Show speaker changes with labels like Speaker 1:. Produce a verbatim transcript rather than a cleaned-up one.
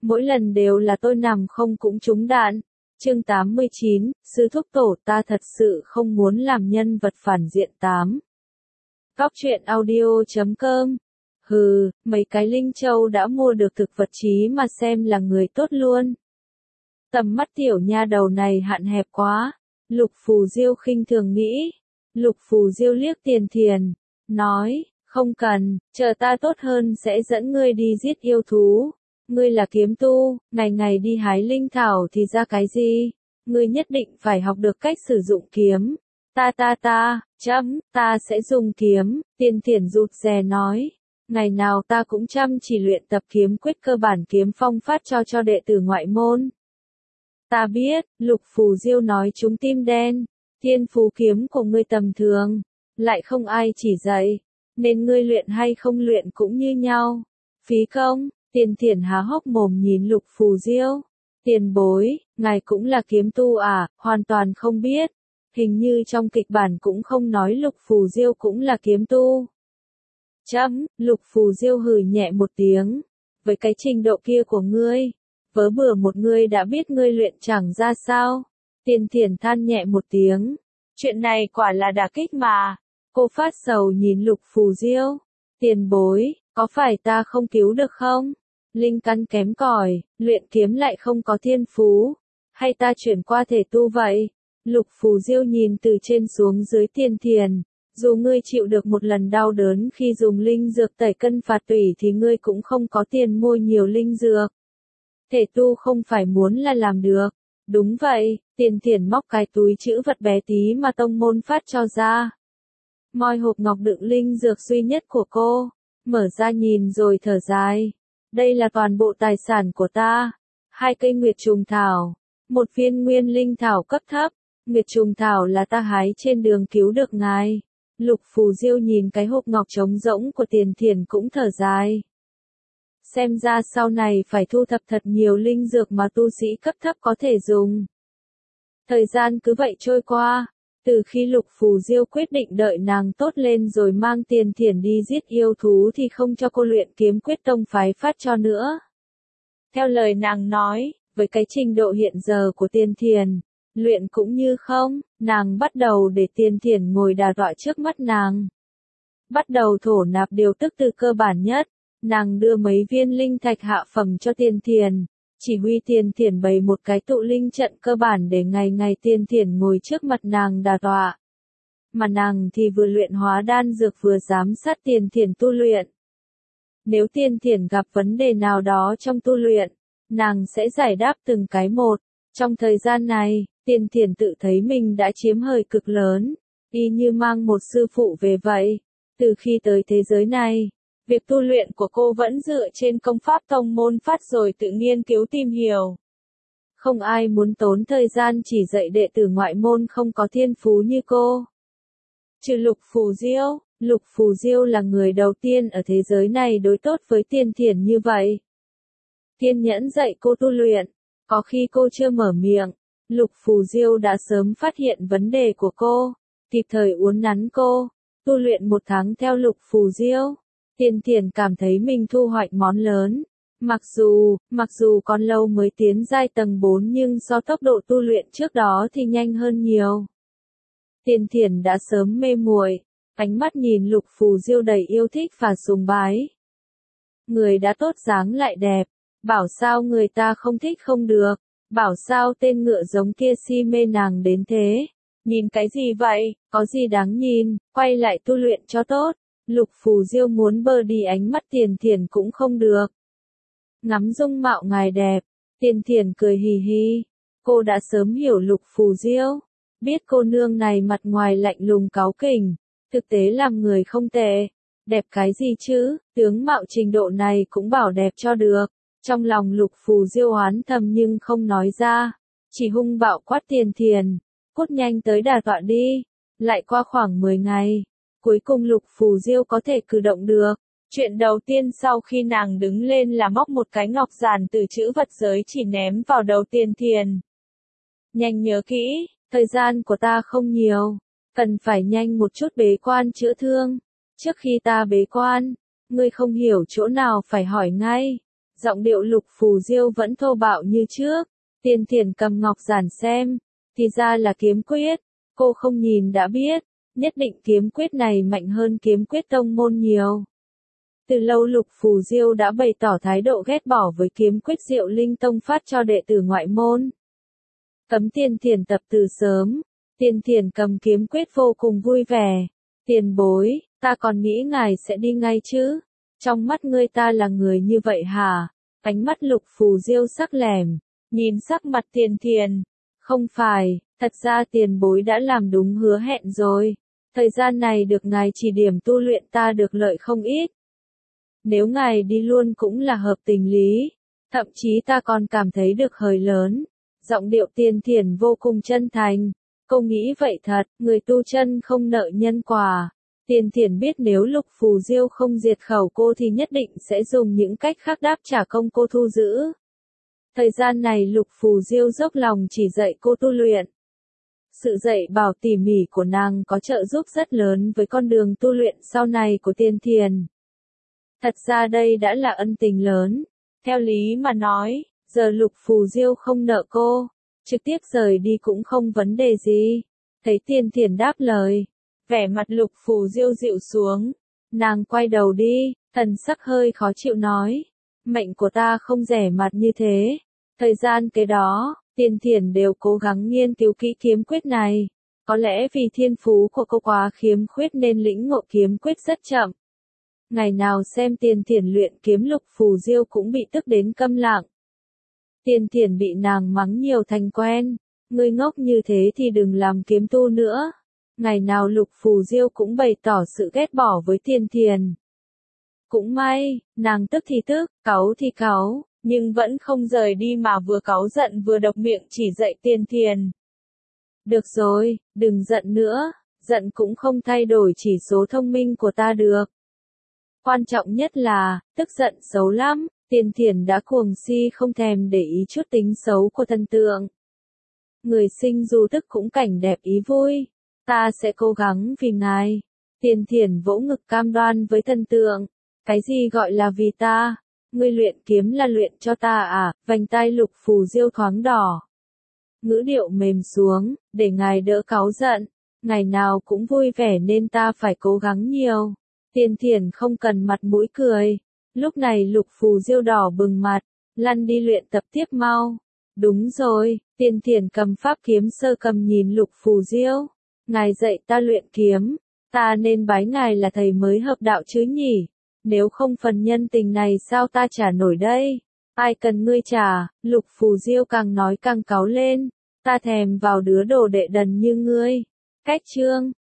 Speaker 1: mỗi lần đều là tôi nằm không cũng trúng đạn. Chương tám mươi chín, Sư Thúc Tổ ta thật sự không muốn làm nhân vật phản diện tám. Góc truyện audio chấm com. Hừ, mấy cái Linh Châu đã mua được thực vật chí mà xem là người tốt luôn. Tầm mắt tiểu nha đầu này hạn hẹp quá. Lục Phù Diêu khinh thường nghĩ. Lục Phù Diêu liếc Tiền Thiền, nói, không cần, chờ ta tốt hơn sẽ dẫn ngươi đi giết yêu thú. Ngươi là kiếm tu, ngày ngày đi hái linh thảo thì ra cái gì? Ngươi nhất định phải học được cách sử dụng kiếm. Ta ta ta, chấm, ta sẽ dùng kiếm, Tiền Thiền rụt rè nói. Ngày nào ta cũng chăm chỉ luyện tập kiếm quyết cơ bản kiếm phong phát cho cho đệ tử ngoại môn. Ta biết, Lục Phù Diêu nói trúng tim đen. Thiên phú kiếm của ngươi tầm thường, lại không ai chỉ dạy, nên ngươi luyện hay không luyện cũng như nhau. Phí công, Tiền Thiền há hốc mồm nhìn Lục Phù Diêu. Tiền bối, ngài cũng là kiếm tu à, hoàn toàn không biết. Hình như trong kịch bản cũng không nói Lục Phù Diêu cũng là kiếm tu. Chấm, Lục Phù Diêu hừ nhẹ một tiếng. Với cái trình độ kia của ngươi, vớ bừa một ngươi đã biết ngươi luyện chẳng ra sao. Tiền Thiền than nhẹ một tiếng. Chuyện này quả là đả kích mà. Cô phát sầu nhìn Lục Phù Diêu. Tiền bối, có phải ta không cứu được không? Linh căn kém cỏi, luyện kiếm lại không có thiên phú. Hay ta chuyển qua thể tu vậy? Lục Phù Diêu nhìn từ trên xuống dưới Tiền Thiền. Dù ngươi chịu được một lần đau đớn khi dùng linh dược tẩy cân phạt tủy thì ngươi cũng không có tiền mua nhiều linh dược. Thể tu không phải muốn là làm được. Đúng vậy, Tiền Thiền móc cái túi chữ vật bé tí mà tông môn phát cho ra. Moi hộp ngọc đựng linh dược duy nhất của cô, mở ra nhìn rồi thở dài. Đây là toàn bộ tài sản của ta. Hai cây nguyệt trùng thảo, một viên nguyên linh thảo cấp thấp. Nguyệt trùng thảo là ta hái trên đường cứu được ngài. Lục Phù Diêu nhìn cái hộp ngọc trống rỗng của Tiền Thiền cũng thở dài. Xem ra sau này phải thu thập thật nhiều linh dược mà tu sĩ cấp thấp có thể dùng. Thời gian cứ vậy trôi qua, từ khi Lục Phù Diêu quyết định đợi nàng tốt lên rồi mang Tiền Thiền đi giết yêu thú thì không cho cô luyện kiếm quyết tông phái phát cho nữa. Theo lời nàng nói, với cái trình độ hiện giờ của Tiền Thiền, luyện cũng như không, nàng bắt đầu để Tiền Thiền ngồi đà tọa trước mắt nàng. Bắt đầu thổ nạp điều tức từ cơ bản nhất. Nàng đưa mấy viên linh thạch hạ phẩm cho Tiền Thiền, chỉ huy Tiền Thiền bày một cái tụ linh trận cơ bản để ngày ngày Tiền Thiền ngồi trước mặt nàng đà tọa. Mà nàng thì vừa luyện hóa đan dược vừa giám sát Tiền Thiền tu luyện. Nếu Tiền Thiền gặp vấn đề nào đó trong tu luyện, nàng sẽ giải đáp từng cái một. Trong thời gian này, Tiền Thiền tự thấy mình đã chiếm hời cực lớn, y như mang một sư phụ về vậy. Từ khi tới thế giới này, việc tu luyện của cô vẫn dựa trên công pháp tông môn phát rồi tự nghiên cứu tìm hiểu. Không ai muốn tốn thời gian chỉ dạy đệ tử ngoại môn không có thiên phú như cô. Trừ Lục Phù Diêu, Lục Phù Diêu là người đầu tiên ở thế giới này đối tốt với Tiền Thiền như vậy. Kiên nhẫn dạy cô tu luyện, có khi cô chưa mở miệng, Lục Phù Diêu đã sớm phát hiện vấn đề của cô, kịp thời uốn nắn cô. Tu luyện một tháng theo Lục Phù Diêu, Tiền Thiền cảm thấy mình thu hoạch món lớn. Mặc dù, mặc dù còn lâu mới tiến giai tầng bốn nhưng so tốc độ tu luyện trước đó thì nhanh hơn nhiều. Tiền Thiền đã sớm mê muội, ánh mắt nhìn Lục Phù Diêu đầy yêu thích và sùng bái. Người đã tốt dáng lại đẹp, bảo sao người ta không thích không được, bảo sao tên ngựa giống kia si mê nàng đến thế. Nhìn cái gì vậy, có gì đáng nhìn, quay lại tu luyện cho tốt. Lục Phù Diêu muốn bơ đi ánh mắt Tiền Thiền cũng không được. Ngắm dung mạo ngài đẹp, Tiền Thiền cười hì hì. Cô đã sớm hiểu Lục Phù Diêu, biết cô nương này mặt ngoài lạnh lùng cáu kỉnh, thực tế làm người không tệ. Đẹp cái gì chứ, tướng mạo trình độ này cũng bảo đẹp cho được. Trong lòng Lục Phù Diêu oán thầm nhưng không nói ra, chỉ hung bạo quát Tiền Thiền. Cút nhanh tới đà tọa đi. Lại qua khoảng mười ngày, cuối cùng Lục Phù Diêu có thể cử động được. Chuyện đầu tiên sau khi nàng đứng lên là móc một cái ngọc giản từ chữ vật giới chỉ ném vào đầu Tiền Thiền. Nhanh nhớ kỹ, thời gian của ta không nhiều, cần phải nhanh một chút bế quan chữa thương. Trước khi ta bế quan, ngươi không hiểu chỗ nào phải hỏi ngay. Giọng điệu Lục Phù Diêu vẫn thô bạo như trước. Tiên Thiền cầm ngọc giản xem. Thì ra là kiếm quyết. Cô không nhìn đã biết. Nhất định kiếm quyết này mạnh hơn kiếm quyết tông môn nhiều. Từ lâu Lục Phù Diêu đã bày tỏ thái độ ghét bỏ với kiếm quyết Diệu Linh Tông phát cho đệ tử ngoại môn. Cấm Tiên Thiền tập từ sớm. Tiên Thiền cầm kiếm quyết vô cùng vui vẻ. Tiền bối, ta còn nghĩ ngài sẽ đi ngay chứ. Trong mắt ngươi ta là người như vậy hả? Ánh mắt Lục Phù Diêu sắc lẻm. Nhìn sắc mặt Tiên Thiền. Không phải, thật ra tiền bối đã làm đúng hứa hẹn rồi. Thời gian này được ngài chỉ điểm tu luyện ta được lợi không ít. Nếu ngài đi luôn cũng là hợp tình lý. Thậm chí ta còn cảm thấy được hời lớn. Giọng điệu Tiên Thiền vô cùng chân thành. Cô nghĩ vậy thật, người tu chân không nợ nhân quả. Tiên Thiền biết nếu Lục Phù Diêu không diệt khẩu cô thì nhất định sẽ dùng những cách khác đáp trả công cô thu giữ. Thời gian này Lục Phù Diêu dốc lòng chỉ dạy cô tu luyện. Sự dạy bảo tỉ mỉ của nàng có trợ giúp rất lớn với con đường tu luyện sau này của Tiên Thiền. Thật ra đây đã là ân tình lớn. Theo lý mà nói, giờ Lục Phù Diêu không nợ cô, trực tiếp rời đi cũng không vấn đề gì. Thấy Tiên Thiền đáp lời, vẻ mặt Lục Phù Diêu dịu xuống. Nàng quay đầu đi, thần sắc hơi khó chịu nói. Mệnh của ta không rẻ mặt như thế. Thời gian kế đó, Tiên Thiền đều cố gắng nghiên cứu kỹ kiếm quyết này. Có lẽ vì thiên phú của cô quá khiếm khuyết nên lĩnh ngộ kiếm quyết rất chậm. Ngày nào xem Tiên Thiền luyện kiếm Lục Phù Diêu cũng bị tức đến câm lặng. Tiên Thiền bị nàng mắng nhiều thành quen. Ngươi ngốc như thế thì đừng làm kiếm tu nữa. Ngày nào Lục Phù Diêu cũng bày tỏ sự ghét bỏ với Tiên Thiền. Cũng may, nàng tức thì tức, cáu thì cáu, nhưng vẫn không rời đi mà vừa cáu giận vừa độc miệng chỉ dạy Tiên Thiền. Được rồi, đừng giận nữa, giận cũng không thay đổi chỉ số thông minh của ta được. Quan trọng nhất là, tức giận xấu lắm, Tiên Thiền đã cuồng si không thèm để ý chút tính xấu của thần tượng. Người sinh dù tức cũng cảnh đẹp ý vui, ta sẽ cố gắng vì ngài. Tiên Thiền vỗ ngực cam đoan với thần tượng. Cái gì gọi là vì ta? Ngươi luyện kiếm là luyện cho ta à? Vành tai Lục Phù Diêu thoáng đỏ. Ngữ điệu mềm xuống, để ngài đỡ cáu giận. Ngày nào cũng vui vẻ nên ta phải cố gắng nhiều. Tiên Thiền không cần mặt mũi cười. Lúc này Lục Phù Diêu đỏ bừng mặt. Lăn đi luyện tập tiếp mau. Đúng rồi, Tiên Thiền cầm pháp kiếm sơ cầm nhìn Lục Phù Diêu. Ngài dạy ta luyện kiếm. Ta nên bái ngài là thầy mới hợp đạo chứ nhỉ? Nếu không phần nhân tình này sao ta trả nổi đây? Ai cần ngươi trả? Lục Phù Diêu càng nói càng cáu lên. Ta thèm vào đứa đồ đệ đần như ngươi. Cách chương